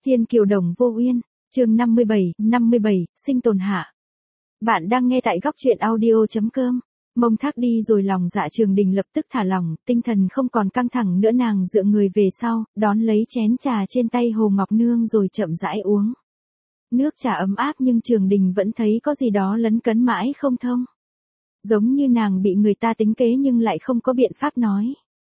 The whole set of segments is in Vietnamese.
Thiên kiều đồng vô uyên, chương 57, sinh tồn hạ. Bạn đang nghe tại góc truyện audio.com. Mông Thác đi rồi lòng dạ Trường Đình lập tức thả lỏng, tinh thần không còn căng thẳng nữa, nàng dựa người về sau, đón lấy chén trà trên tay Hồ Ngọc Nương rồi chậm rãi uống. Nước trà ấm áp nhưng Trường Đình vẫn thấy có gì đó lấn cấn mãi không thông. Giống như nàng bị người ta tính kế nhưng lại không có biện pháp nói.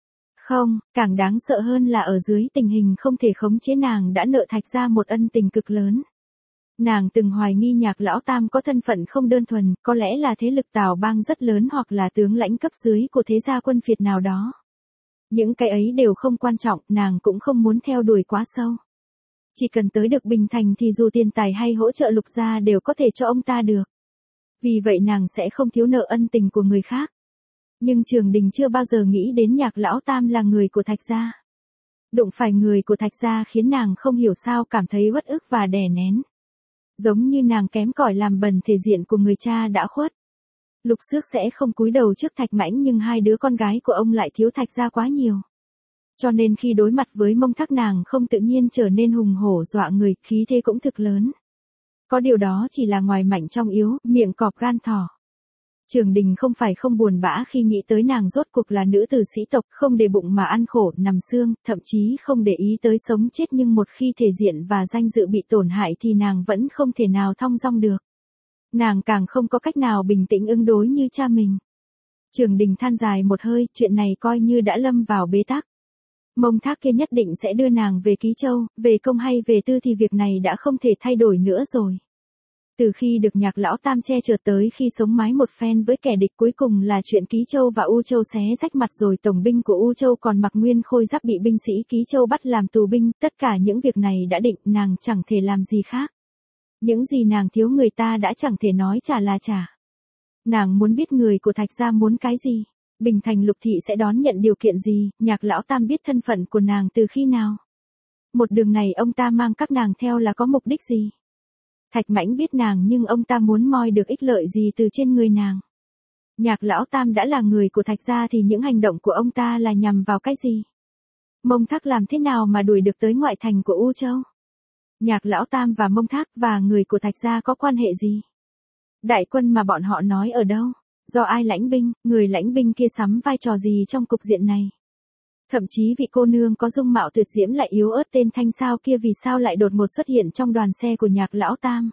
Không, càng đáng sợ hơn là ở dưới tình hình không thể khống chế nàng đã nợ Thạch Gia một ân tình cực lớn. Nàng từng hoài nghi Nhạc Lão Tam có thân phận không đơn thuần, có lẽ là thế lực Tào Bang rất lớn hoặc là tướng lãnh cấp dưới của thế gia quân phiệt nào đó. Những cái ấy đều không quan trọng, nàng cũng không muốn theo đuổi quá sâu. Chỉ cần tới được Bình Thành thì dù tiền tài hay hỗ trợ Lục gia đều có thể cho ông ta được. Vì vậy nàng sẽ không thiếu nợ ân tình của người khác. Nhưng Trường Đình chưa bao giờ nghĩ đến Nhạc Lão Tam là người của Thạch Gia. Đụng phải người của Thạch Gia khiến nàng không hiểu sao cảm thấy uất ức và đè nén. Giống như nàng kém cỏi làm bẩn thể diện của người cha đã khuất. Lục Xước sẽ không cúi đầu trước Thạch Mãnh nhưng hai đứa con gái của ông lại thiếu Thạch Gia quá nhiều. Cho nên khi đối mặt với Mông Thác nàng không tự nhiên trở nên hùng hổ dọa người, khí thế cũng thực lớn. Có điều đó chỉ là ngoài mạnh trong yếu, miệng cọp gan thỏ. Trường Đình không phải không buồn bã khi nghĩ tới nàng rốt cuộc là nữ tử sĩ tộc, không để bụng mà ăn khổ, nằm xương, thậm chí không để ý tới sống chết, nhưng một khi thể diện và danh dự bị tổn hại thì nàng vẫn không thể nào thong dong được. Nàng càng không có cách nào bình tĩnh ứng đối như cha mình. Trường Đình than dài một hơi, chuyện này coi như đã lâm vào bế tắc. Mông Thác kia nhất định sẽ đưa nàng về Ký Châu, về công hay về tư thì việc này đã không thể thay đổi nữa rồi. Từ khi được Nhạc Lão Tam che chở tới khi sống mái một phen với kẻ địch, cuối cùng là chuyện Ký Châu và U Châu xé rách mặt, rồi tổng binh của U Châu còn mặc nguyên khôi giáp bị binh sĩ Ký Châu bắt làm tù binh, tất cả những việc này đã định, nàng chẳng thể làm gì khác. Những gì nàng thiếu người ta đã chẳng thể nói trả là trả. Nàng muốn biết người của Thạch Gia muốn cái gì, Bình Thành Lục Thị sẽ đón nhận điều kiện gì, Nhạc Lão Tam biết thân phận của nàng từ khi nào. Một đường này ông ta mang các nàng theo là có mục đích gì. Thạch Mãnh biết nàng nhưng ông ta muốn moi được ích lợi gì từ trên người nàng. Nhạc Lão Tam đã là người của Thạch Gia thì những hành động của ông ta là nhằm vào cái gì? Mông Thác làm thế nào mà đuổi được tới ngoại thành của U Châu? Nhạc Lão Tam và Mông Thác và người của Thạch Gia có quan hệ gì? Đại quân mà bọn họ nói ở đâu? Do ai lãnh binh, người lãnh binh kia sắm vai trò gì trong cục diện này? Thậm chí vị cô nương có dung mạo tuyệt diễm lại yếu ớt tên Thanh Sao kia vì sao lại đột ngột xuất hiện trong đoàn xe của Nhạc Lão Tam?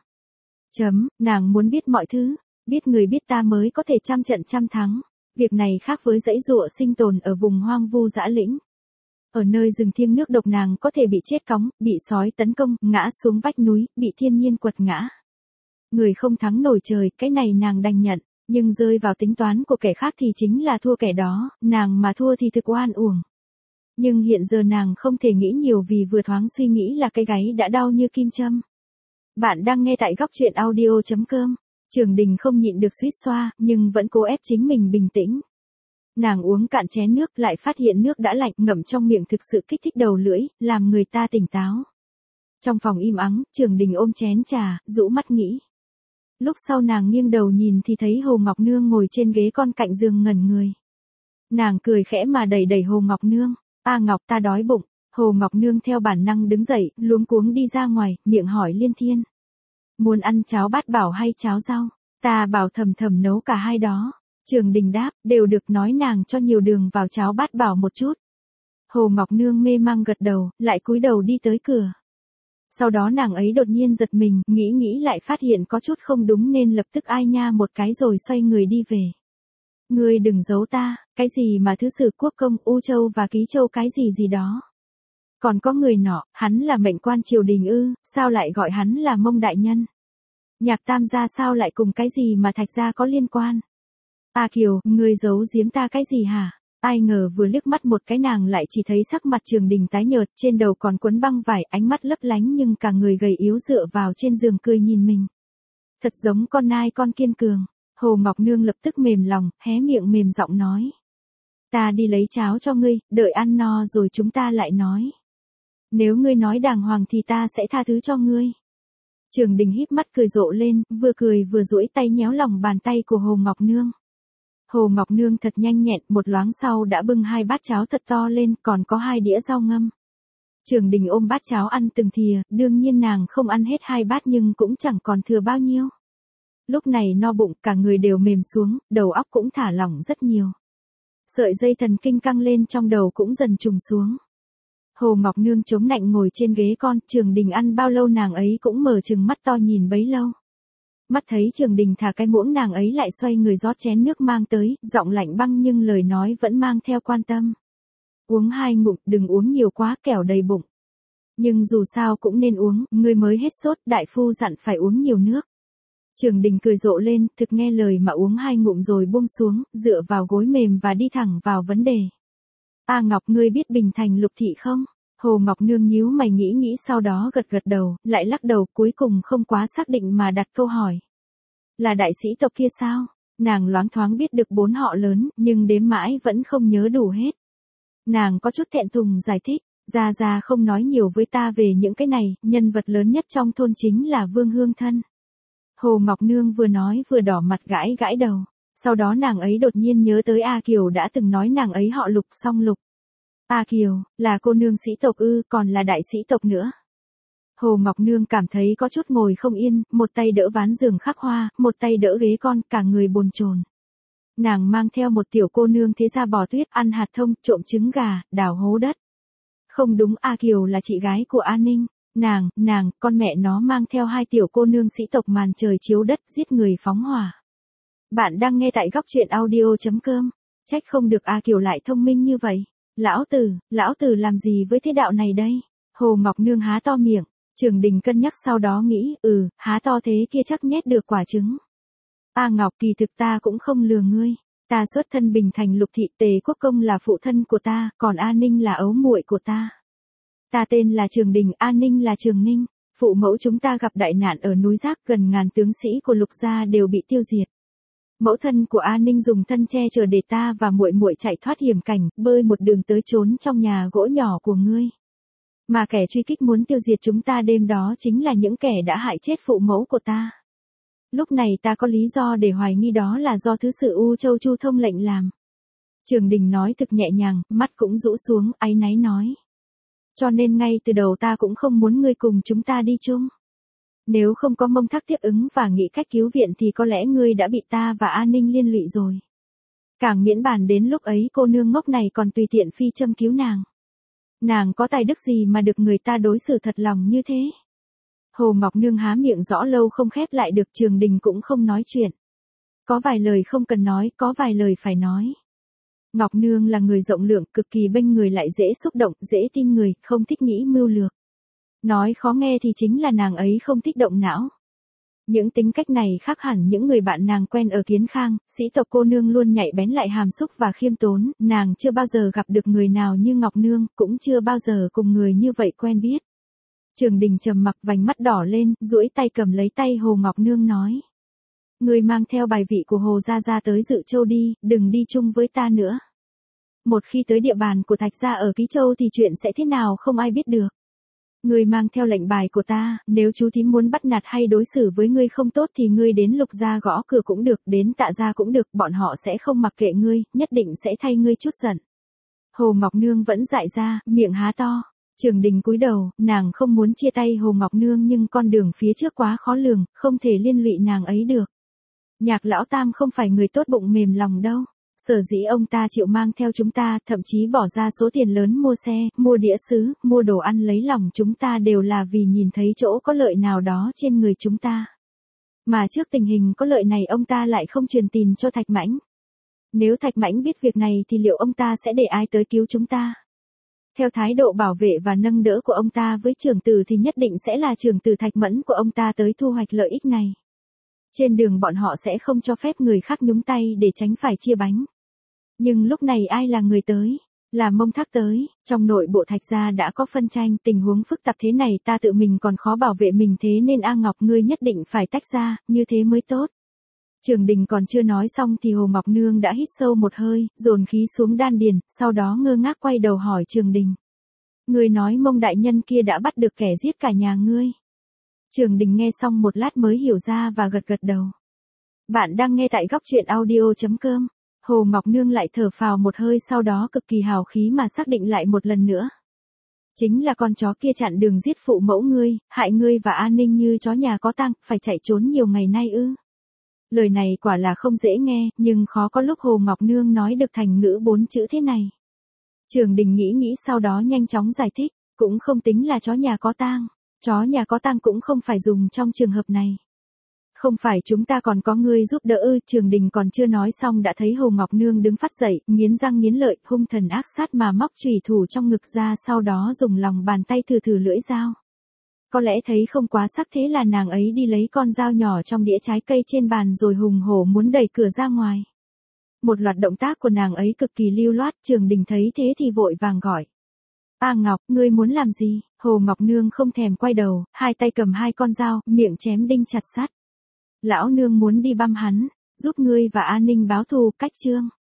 Nàng muốn biết mọi thứ, biết người biết ta mới có thể trăm trận trăm thắng. Việc này khác với dãy dụa sinh tồn ở vùng hoang vu dã lĩnh. Ở nơi rừng thiêng nước độc nàng có thể bị chết cóng, bị sói tấn công, ngã xuống vách núi, bị thiên nhiên quật ngã. Người không thắng nổi trời, cái này nàng đành nhận, nhưng rơi vào tính toán của kẻ khác thì chính là thua kẻ đó, nàng mà thua thì thực oan uổng. Nhưng hiện giờ nàng không thể nghĩ nhiều vì vừa thoáng suy nghĩ là cái gáy đã đau như kim châm. Bạn đang nghe tại góc truyện audio.com. Trường Đình không nhịn được suýt xoa, nhưng vẫn cố ép chính mình bình tĩnh. Nàng uống cạn chén nước lại phát hiện nước đã lạnh, ngậm trong miệng thực sự kích thích đầu lưỡi, làm người ta tỉnh táo. Trong phòng im ắng, Trường Đình ôm chén trà, rũ mắt nghĩ. Lúc sau nàng nghiêng đầu nhìn thì thấy Hồ Ngọc Nương ngồi trên ghế con cạnh giường ngẩn người. Nàng cười khẽ mà đẩy đẩy Hồ Ngọc Nương. "A Ngọc, ta đói bụng." Hồ Ngọc Nương theo bản năng đứng dậy, luống cuống đi ra ngoài, miệng hỏi liên thiên. "Muốn ăn cháo bát bảo hay cháo rau?" "Ta bảo Thầm Thầm nấu cả hai đó." Trường Đình đáp, "Đều được." Nói nàng cho nhiều đường vào cháo bát bảo một chút. Hồ Ngọc Nương mê mang gật đầu, lại cúi đầu đi tới cửa. Sau đó nàng ấy đột nhiên giật mình, nghĩ lại phát hiện có chút không đúng nên lập tức ai nha một cái rồi xoay người đi về. "Ngươi đừng giấu ta, cái gì mà thứ sử quốc công, U Châu và Ký Châu cái gì gì đó. Còn có người nọ, hắn là mệnh quan triều đình ư, sao lại gọi hắn là Mông đại nhân? Nhạc Tam gia sao lại cùng cái gì mà Thạch gia có liên quan? A Kiều, ngươi giấu giếm ta cái gì hả?" Ai ngờ vừa liếc mắt một cái nàng lại chỉ thấy sắc mặt Trường Đình tái nhợt, trên đầu còn quấn băng vải, ánh mắt lấp lánh nhưng cả người gầy yếu dựa vào trên giường cười nhìn mình. Thật giống con nai con kiên cường. Hồ Ngọc Nương lập tức mềm lòng, hé miệng mềm giọng nói. "Ta đi lấy cháo cho ngươi, đợi ăn no rồi chúng ta lại nói. Nếu ngươi nói đàng hoàng thì ta sẽ tha thứ cho ngươi." Trường Đình híp mắt cười rộ lên, vừa cười vừa duỗi tay nhéo lòng bàn tay của Hồ Ngọc Nương. Hồ Ngọc Nương thật nhanh nhẹn, một loáng sau đã bưng hai bát cháo thật to lên, còn có hai đĩa rau ngâm. Trường Đình ôm bát cháo ăn từng thìa, đương nhiên nàng không ăn hết 2 bát nhưng cũng chẳng còn thừa bao nhiêu. Lúc này no bụng, cả người đều mềm xuống, đầu óc cũng thả lỏng rất nhiều. Sợi dây thần kinh căng lên trong đầu cũng dần trùng xuống. Hồ Ngọc Nương chống nạnh ngồi trên ghế con, Trường Đình ăn bao lâu nàng ấy cũng mở trừng mắt to nhìn bấy lâu. Mắt thấy Trường Đình thả cái muỗng nàng ấy lại xoay người rót chén nước mang tới, giọng lạnh băng nhưng lời nói vẫn mang theo quan tâm. Uống 2 ngụm, đừng uống nhiều quá kẻo đầy bụng. Nhưng dù sao cũng nên uống, ngươi mới hết sốt, đại phu dặn phải uống nhiều nước. Trường Đình cười rộ lên, thực nghe lời mà uống 2 ngụm rồi buông xuống, dựa vào gối mềm và đi thẳng vào vấn đề. A Ngọc, ngươi biết Bình Thành Lục Thị không? Hồ Ngọc Nương nhíu mày nghĩ sau đó gật gật đầu, lại lắc đầu, cuối cùng không quá xác định mà đặt câu hỏi. Là đại sĩ tộc kia sao? Nàng loáng thoáng biết được 4 họ lớn, nhưng đếm mãi vẫn không nhớ đủ hết. Nàng có chút thẹn thùng giải thích, Gia không nói nhiều với ta về những cái này, nhân vật lớn nhất trong thôn chính là Vương Hương Thân. Hồ Ngọc Nương vừa nói vừa đỏ mặt gãi đầu. Sau đó nàng ấy đột nhiên nhớ tới A Kiều đã từng nói nàng ấy họ Lục, song Lục. A Kiều, là cô nương sĩ tộc ư, còn là đại sĩ tộc nữa. Hồ Ngọc Nương cảm thấy có chút ngồi không yên, một tay đỡ ván giường khắc hoa, một tay đỡ ghế con, cả người bồn chồn. Nàng mang theo một tiểu cô nương thế gia bò tuyết, ăn hạt thông, trộm trứng gà, đào hố đất. Không đúng, A Kiều là chị gái của A Ninh. Nàng, con mẹ nó mang theo 2 tiểu cô nương sĩ tộc màn trời chiếu đất, giết người phóng hỏa. Bạn đang nghe tại góc truyện audio.com. Trách không được A Kiều lại thông minh như vậy. Lão tử làm gì với thế đạo này đây? Hồ Ngọc Nương há to miệng. Trường Đình cân nhắc sau đó nghĩ, há to thế kia chắc nhét được quả trứng. A Ngọc, kỳ thực ta cũng không lừa ngươi. Ta xuất thân Bình Thành Lục Thị, Tề Quốc Công là phụ thân của ta, còn A Ninh là ấu muội của ta. Ta tên là Trường Đình, A Ninh là Trường Ninh. Phụ mẫu chúng ta gặp đại nạn ở núi Giác, gần ngàn tướng sĩ của Lục gia đều bị tiêu diệt. Mẫu thân của A Ninh dùng thân che chở để ta và muội muội chạy thoát hiểm cảnh, bơi một đường tới trốn trong nhà gỗ nhỏ của ngươi. Mà kẻ truy kích muốn tiêu diệt chúng ta đêm đó chính là những kẻ đã hại chết phụ mẫu của ta. Lúc này ta có lý do để hoài nghi đó là do thứ sử U Châu Chu Thông lệnh làm. Trường Đình nói thực nhẹ nhàng, mắt cũng rũ xuống, áy náy nói. Cho nên ngay từ đầu ta cũng không muốn ngươi cùng chúng ta đi chung. Nếu không có Mông Thác tiếp ứng và nghĩ cách cứu viện thì có lẽ ngươi đã bị ta và A Ninh liên lụy rồi. Càng miễn bàn đến lúc ấy cô nương ngốc này còn tùy tiện phi châm cứu nàng. Nàng có tài đức gì mà được người ta đối xử thật lòng như thế? Hồ Ngọc Nương há miệng rõ lâu không khép lại được, Trường Đình cũng không nói chuyện. Có vài lời không cần nói, có vài lời phải nói. Ngọc Nương là người rộng lượng, cực kỳ bênh người, lại dễ xúc động, dễ tin người, không thích nghĩ mưu lược. Nói khó nghe thì chính là nàng ấy không thích động não. Những tính cách này khác hẳn những người bạn nàng quen ở Kiến Khang, sĩ tộc cô nương luôn nhạy bén lại hàm xúc và khiêm tốn, nàng chưa bao giờ gặp được người nào như Ngọc Nương, cũng chưa bao giờ cùng người như vậy quen biết. Trường Đình trầm mặc, vành mắt đỏ lên, duỗi tay cầm lấy tay Hồ Ngọc Nương nói. Ngươi mang theo bài vị của Hồ Gia tới Dự Châu đi, đừng đi chung với ta nữa. Một khi tới địa bàn của Thạch gia ở Ký Châu thì chuyện sẽ thế nào không ai biết được. Ngươi mang theo lệnh bài của ta, nếu chú thím muốn bắt nạt hay đối xử với ngươi không tốt thì ngươi đến Lục gia gõ cửa cũng được, đến Tạ gia cũng được, bọn họ sẽ không mặc kệ ngươi, nhất định sẽ thay ngươi chút giận. Hồ Ngọc Nương vẫn dại ra, miệng há to. Trường Đình cúi đầu, nàng không muốn chia tay Hồ Ngọc Nương nhưng con đường phía trước quá khó lường, không thể liên lụy nàng ấy được. Nhạc lão tam không phải người tốt bụng mềm lòng đâu. Sở dĩ ông ta chịu mang theo chúng ta, thậm chí bỏ ra số tiền lớn mua xe, mua đĩa sứ, mua đồ ăn lấy lòng chúng ta đều là vì nhìn thấy chỗ có lợi nào đó trên người chúng ta. Mà trước tình hình có lợi này ông ta lại không truyền tin cho Thạch Mãnh. Nếu Thạch Mãnh biết việc này thì liệu ông ta sẽ để ai tới cứu chúng ta? Theo thái độ bảo vệ và nâng đỡ của ông ta với trưởng tử thì nhất định sẽ là trưởng tử Thạch Mẫn của ông ta tới thu hoạch lợi ích này. Trên đường bọn họ sẽ không cho phép người khác nhúng tay để tránh phải chia bánh. Nhưng lúc này ai là người tới? Là Mông Thác tới. Trong nội bộ Thạch gia đã có phân tranh, tình huống phức tạp thế này ta tự mình còn khó bảo vệ mình, thế nên A Ngọc ngươi nhất định phải tách ra, như thế mới tốt. Trường Đình còn chưa nói xong thì Hồ Ngọc Nương đã hít sâu một hơi, dồn khí xuống đan điền, sau đó ngơ ngác quay đầu hỏi Trường Đình. Ngươi nói Mông đại nhân kia đã bắt được kẻ giết cả nhà ngươi. Trường Đình nghe xong một lát mới hiểu ra và gật gật đầu. Bạn đang nghe tại góc truyện audio.com. Hồ Ngọc Nương lại thở phào một hơi, sau đó cực kỳ hào khí mà xác định lại một lần nữa. Chính là con chó kia chặn đường giết phụ mẫu ngươi, hại ngươi và An Ninh như chó nhà có tang, phải chạy trốn nhiều ngày nay ư. Lời này quả là không dễ nghe, nhưng khó có lúc Hồ Ngọc Nương nói được thành ngữ 4 chữ thế này. Trường Đình nghĩ sau đó nhanh chóng giải thích, cũng không tính là chó nhà có tang. Chó nhà có tang cũng không phải dùng trong trường hợp này. Không phải chúng ta còn có ngươi giúp đỡ ư? Trường Đình còn chưa nói xong đã thấy Hồ Ngọc Nương đứng phát dậy, nghiến răng nghiến lợi, hung thần ác sát mà móc chùy thủ trong ngực ra, sau đó dùng lòng bàn tay thử lưỡi dao. Có lẽ thấy không quá sắc thế là nàng ấy đi lấy con dao nhỏ trong đĩa trái cây trên bàn rồi hùng hổ muốn đẩy cửa ra ngoài. Một loạt động tác của nàng ấy cực kỳ lưu loát, Trường Đình thấy thế thì vội vàng gọi. A Ngọc, ngươi muốn làm gì? Hồ Ngọc Nương không thèm quay đầu, hai tay cầm hai con dao, miệng chém đinh chặt sắt. Lão nương muốn đi băm hắn, giúp ngươi và An Ninh báo thù, cách chương.